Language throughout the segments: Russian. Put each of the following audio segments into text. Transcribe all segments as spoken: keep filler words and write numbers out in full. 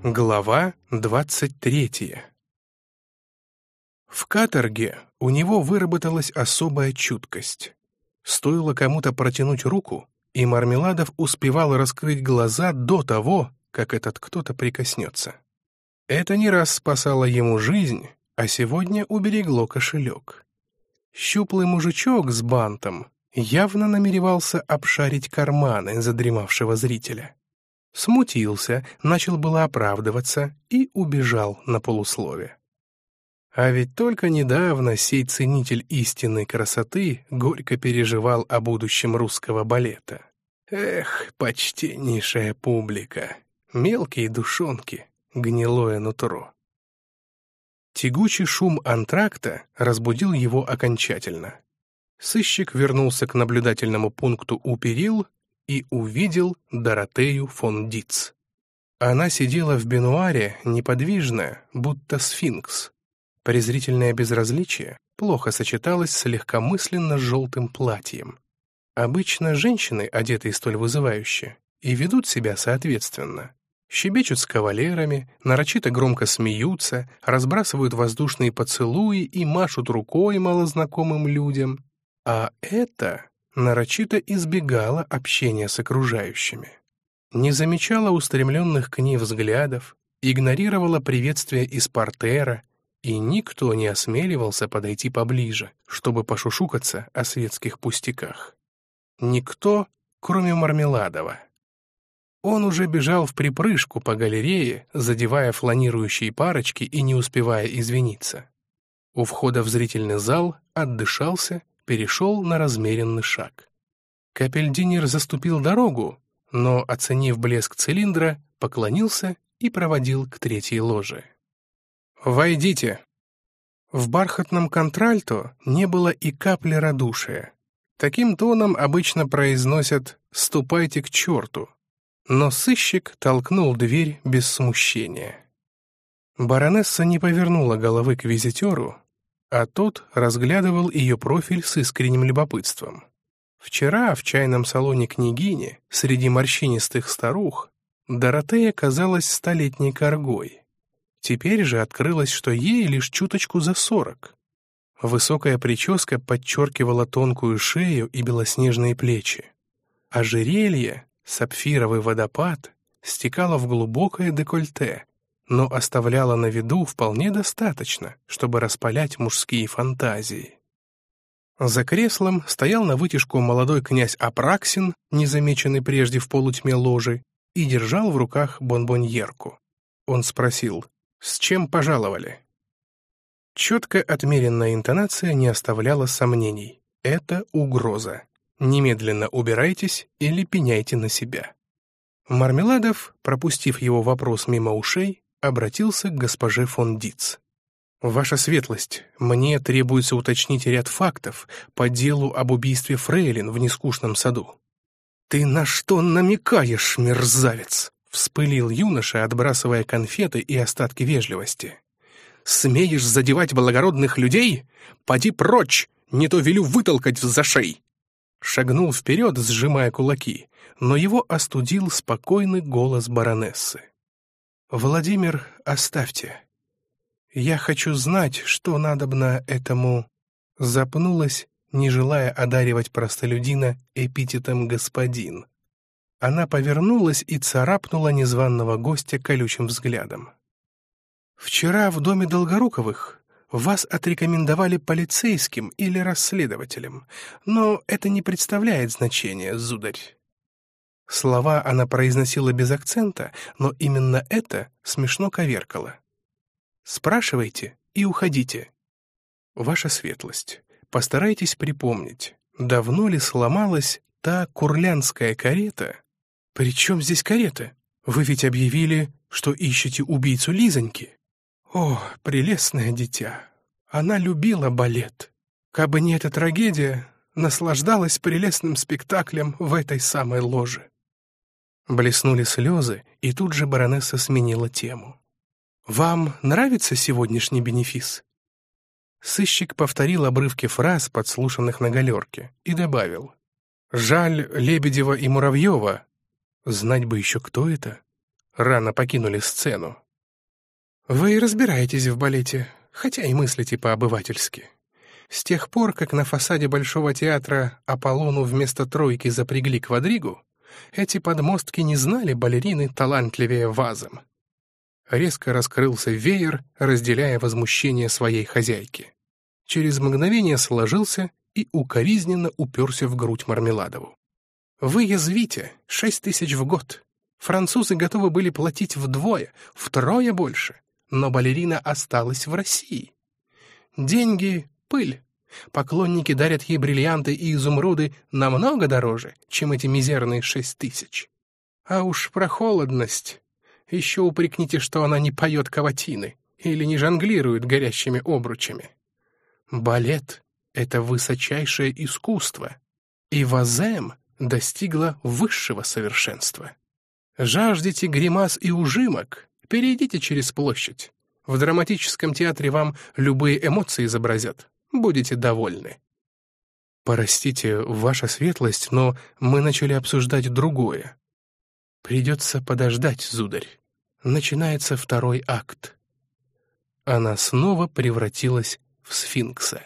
Глава двадцать третья. В каторге у него выработалась особая чуткость. Стоило кому-то протянуть руку, и Мармеладов успевал раскрыть глаза до того, как этот кто-то прикоснется. Это не раз спасало ему жизнь, а сегодня уберегло кошелек. Щуплый мужичок с бантом явно намеревался обшарить карманы задремавшего зрителя. Смутился, начал было оправдываться и убежал на полуслове. А ведь только недавно сей ценитель истинной красоты горько переживал о будущем русского балета. Эх, почтеннейшая публика, мелкие душонки, гнилое нутро. Тягучий шум антракта разбудил его окончательно. Сыщик вернулся к наблюдательному пункту у перил и увидел Доротею фон Диц. Она сидела в бенуаре, неподвижная, будто сфинкс. Презрительное безразличие плохо сочеталось с легкомысленно желтым платьем. Обычно женщины, одетые столь вызывающе, и ведут себя соответственно. Щебечут с кавалерами, нарочито громко смеются, разбрасывают воздушные поцелуи и машут рукой малознакомым людям. А это нарочито избегала общения с окружающими. Не замечала устремленных к ней взглядов, игнорировала приветствия из портера, и никто не осмеливался подойти поближе, чтобы пошушукаться о светских пустяках. Никто, кроме Мармеладова. Он уже бежал вприпрыжку по галерее, задевая фланирующие парочки и не успевая извиниться. У входа в зрительный зал отдышался, перешел на размеренный шаг. Капельдинер заступил дорогу, но, оценив блеск цилиндра, поклонился и проводил к третьей ложе. «Войдите!» В бархатном контральто не было и капли радушия. Таким тоном обычно произносят «ступайте к черту», но сыщик толкнул дверь без смущения. Баронесса не повернула головы к визитеру, а тот разглядывал ее профиль с искренним любопытством. Вчера в чайном салоне княгини, среди морщинистых старух, Доротея казалась столетней коргой. Теперь же открылось, что ей лишь чуточку за сорок. Высокая прическа подчеркивала тонкую шею и белоснежные плечи. Ожерелье, сапфировый водопад, стекало в глубокое декольте, но оставляло на виду вполне достаточно, чтобы распалять мужские фантазии. За креслом стоял навытяжку молодой князь Апраксин, незамеченный прежде в полутьме ложи, и держал в руках бонбоньерку. Он спросил: «С чем пожаловали?» Четко отмеренная интонация не оставляла сомнений. Это угроза. Немедленно убирайтесь или пеняйте на себя. Мармеладов, пропустив его вопрос мимо ушей, обратился к госпоже фон Диц. «Ваша светлость, мне требуется уточнить ряд фактов по делу об убийстве фрейлин в нескучном саду». «Ты на что намекаешь, мерзавец?» — вспылил юноша, отбрасывая конфеты и остатки вежливости. «Смеешь задевать благородных людей? Поди прочь, не то велю вытолкать в зашей!» Шагнул вперед, сжимая кулаки, но его остудил спокойный голос баронессы. «Владимир, оставьте. Я хочу знать, что надобно этому...» Запнулась, не желая одаривать простолюдина эпитетом «господин». Она повернулась и царапнула незваного гостя колючим взглядом. «Вчера в доме Долгоруковых вас отрекомендовали полицейским или расследователем, но это не представляет значения, сударь». Слова она произносила без акцента, но именно это смешно коверкало. «Спрашивайте и уходите». «Ваша светлость, постарайтесь припомнить, давно ли сломалась та курлянская карета?» «При чем здесь карета? Вы ведь объявили, что ищете убийцу Лизоньки». «О, прелестное дитя! Она любила балет. Кабы не эта трагедия, наслаждалась прелестным спектаклем в этой самой ложе». Блеснули слезы, и тут же баронесса сменила тему. «Вам нравится сегодняшний бенефис?» Сыщик повторил обрывки фраз, подслушанных на галерке, и добавил: «Жаль Лебедева и Муравьева. Знать бы еще, кто это. рано покинули сцену. «Вы разбираетесь в балете, хотя и мыслите по-обывательски. С тех пор, как на фасаде Большого театра Аполлону вместо тройки запрягли квадригу, эти подмостки не знали балерины талантливее вазом». Резко раскрылся веер, разделяя возмущение своей хозяйки. Через мгновение сложился и укоризненно уперся в грудь Мармеладову. «Вы язвите, шесть тысяч в год. Французы готовы были платить вдвое, втрое больше, но балерина осталась в России. Деньги — пыль. Поклонники дарят ей бриллианты и изумруды намного дороже, чем эти мизерные шесть тысяч. А уж про холодность. Еще упрекните, что она не поет каватины или не жонглирует горящими обручами. Балет — это высочайшее искусство, и Вазем достигла высшего совершенства. Жаждете гримас и ужимок? Перейдите через площадь. В драматическом театре вам любые эмоции изобразят. Будете довольны». «Простите, ваша светлость, но мы начали обсуждать другое. Придется подождать, сударь. Начинается второй акт». Она снова превратилась в сфинкса.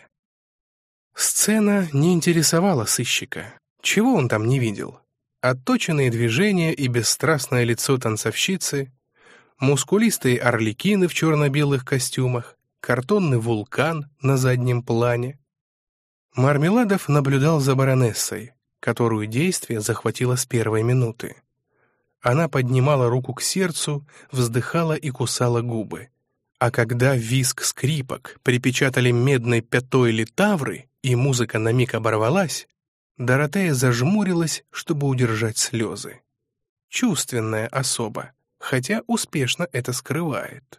Сцена не интересовала сыщика. Чего он там не видел? Отточенные движения и бесстрастное лицо танцовщицы, мускулистые орликины в черно-белых костюмах, картонный вулкан на заднем плане. Мармеладов наблюдал за баронессой, которую действие захватило с первой минуты. Она поднимала руку к сердцу, вздыхала и кусала губы. А когда визг скрипок припечатали медной пятой литавры, и музыка на миг оборвалась, Доротея зажмурилась, чтобы удержать слезы. Чувственная особа, хотя успешно это скрывает.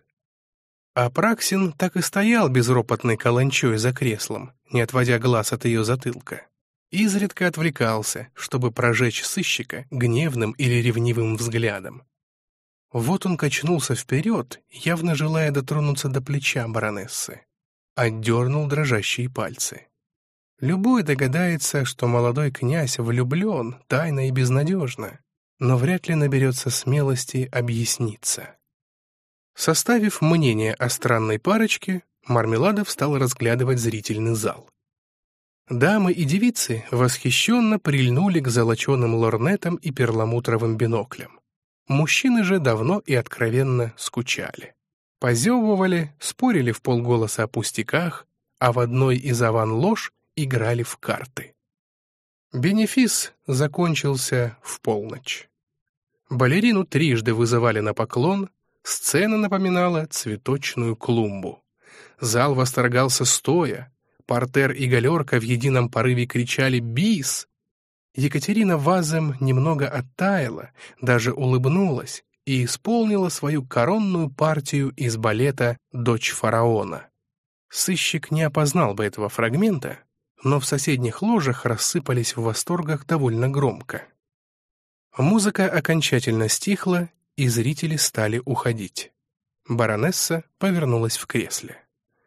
Апраксин так и стоял безропотной каланчой за креслом, не отводя глаз от ее затылка. Изредка отвлекался, чтобы прожечь сыщика гневным или ревнивым взглядом. Вот он качнулся вперед, явно желая дотронуться до плеча баронессы. Отдернул дрожащие пальцы. Любой догадается, что молодой князь влюблен тайно и безнадежно, но вряд ли наберется смелости объясниться. Составив мнение о странной парочке, Мармеладов стал разглядывать зрительный зал. Дамы и девицы восхищенно прильнули к золоченым лорнетам и перламутровым биноклям. Мужчины же давно и откровенно скучали. Позевывали, спорили вполголоса о пустяках, а в одной из аван-лож играли в карты. Бенефис закончился в полночь. Балерину трижды вызывали на поклон, сцена напоминала цветочную клумбу. Зал восторгался стоя, портер и галерка в едином порыве кричали «Бис!». Екатерина Вазем немного оттаяла, даже улыбнулась и исполнила свою коронную партию из балета «Дочь фараона». Сыщик не опознал бы этого фрагмента, но в соседних ложах рассыпались в восторгах довольно громко. Музыка окончательно стихла, и зрители стали уходить. Баронесса повернулась в кресле.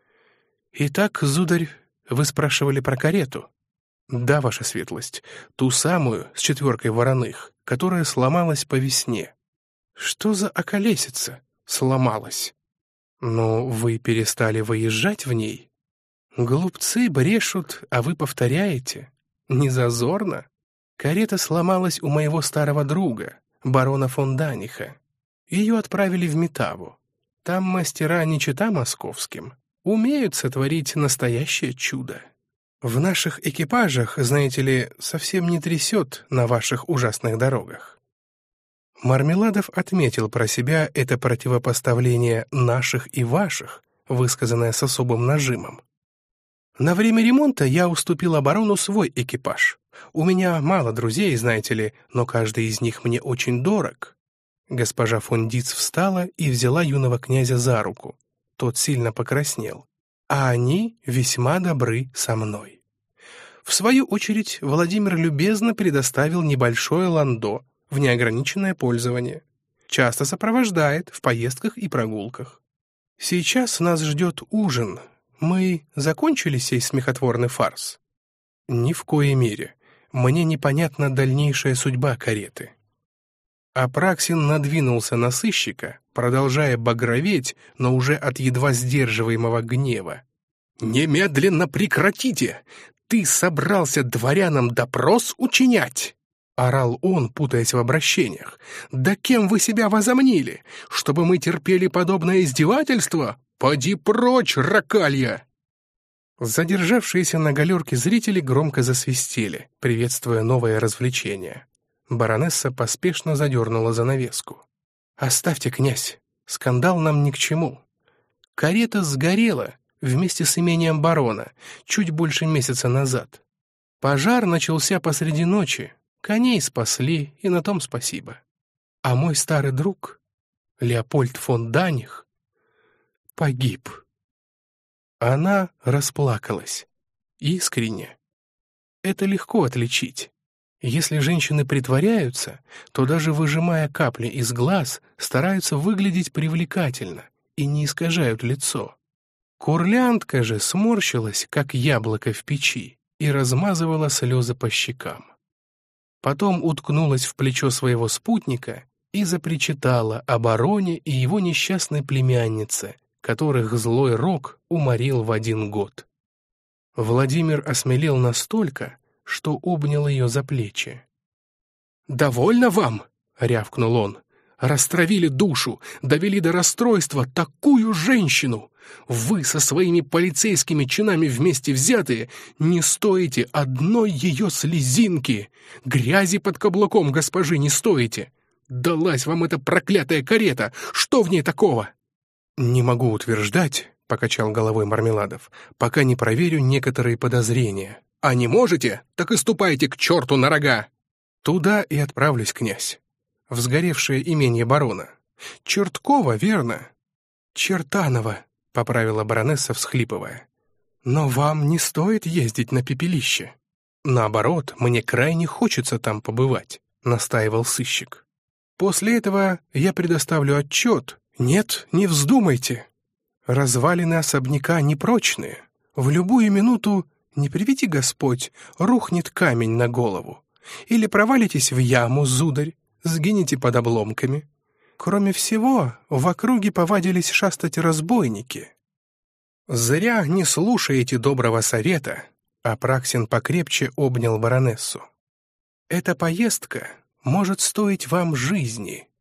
«Итак, сударь, вы спрашивали про карету?» «Да, ваша светлость, ту самую с четверкой вороных, которая сломалась по весне». «Что за околесица сломалась?» «Но вы перестали выезжать в ней?» «Глупцы брешут, а вы повторяете. Не зазорно? Карета сломалась у моего старого друга, барона фон Даниха. Ее отправили в Метаву. Там мастера не чета московским, умеют сотворить настоящее чудо. В наших экипажах, знаете ли, совсем не трясет на ваших ужасных дорогах». Мармеладов отметил про себя это противопоставление «наших» и «ваших», высказанное с особым нажимом. «На время ремонта я уступил оборону свой экипаж. У меня мало друзей, знаете ли, но каждый из них мне очень дорог». Госпожа фон Диц встала и взяла юного князя за руку. Тот сильно покраснел. «А они весьма добры со мной». В свою очередь, Владимир любезно предоставил небольшое ландо в неограниченное пользование. Часто сопровождает в поездках и прогулках. Сейчас нас ждет ужин. Мы закончили сей смехотворный фарс? Ни в коей мере. Мне непонятна дальнейшая судьба кареты. Апраксин надвинулся на сыщика, продолжая багроветь, но уже от едва сдерживаемого гнева. «Немедленно прекратите! Ты собрался дворянам допрос учинять?» — орал он, путаясь в обращениях. «Да кем вы себя возомнили? Чтобы мы терпели подобное издевательство? Поди прочь, ракалья!» Задержавшиеся на галерке зрители громко засвистели, приветствуя новое развлечение. Баронесса поспешно задернула занавеску. «Оставьте, князь, скандал нам ни к чему. Карета сгорела вместе с имением барона чуть больше месяца назад. Пожар начался посреди ночи, коней спасли, и на том спасибо. А мой старый друг, Леопольд фон Даних, погиб». Она расплакалась. Искренне. Это легко отличить. Если женщины притворяются, то даже выжимая капли из глаз, стараются выглядеть привлекательно и не искажают лицо. Курляндка же сморщилась, как яблоко в печи, и размазывала слезы по щекам. Потом уткнулась в плечо своего спутника и запричитала о бароне и его несчастной племяннице, которых злой рок уморил в один год. Владимир осмелел настолько, что обнял ее за плечи. «Довольно вам!» — рявкнул он. «Растравили душу, довели до расстройства такую женщину! Вы со своими полицейскими чинами вместе взятые не стоите одной ее слезинки! Грязи под каблуком госпожи не стоите! Далась вам эта проклятая карета! Что в ней такого?» «Не могу утверждать», — покачал головой Мармеладов, «пока не проверю некоторые подозрения». «А не можете? Так и ступайте к черту на рога!» «Туда и отправлюсь, князь. В сгоревшее имение барона. Черткова, верно?» «Чертанова», — поправила баронесса, всхлипывая. «Но вам не стоит ездить на пепелище». «Наоборот, мне крайне хочется там побывать», — настаивал сыщик. «После этого я предоставлю отчет». «Нет, не вздумайте. Развалины особняка непрочные. В любую минуту, не приведи Господь, рухнет камень на голову. Или провалитесь в яму, сударь, сгинете под обломками. Кроме всего, в округе повадились шастать разбойники». «Зря не слушаете доброго совета», — Апраксин покрепче обнял баронессу. «Эта поездка может стоить вам жизни».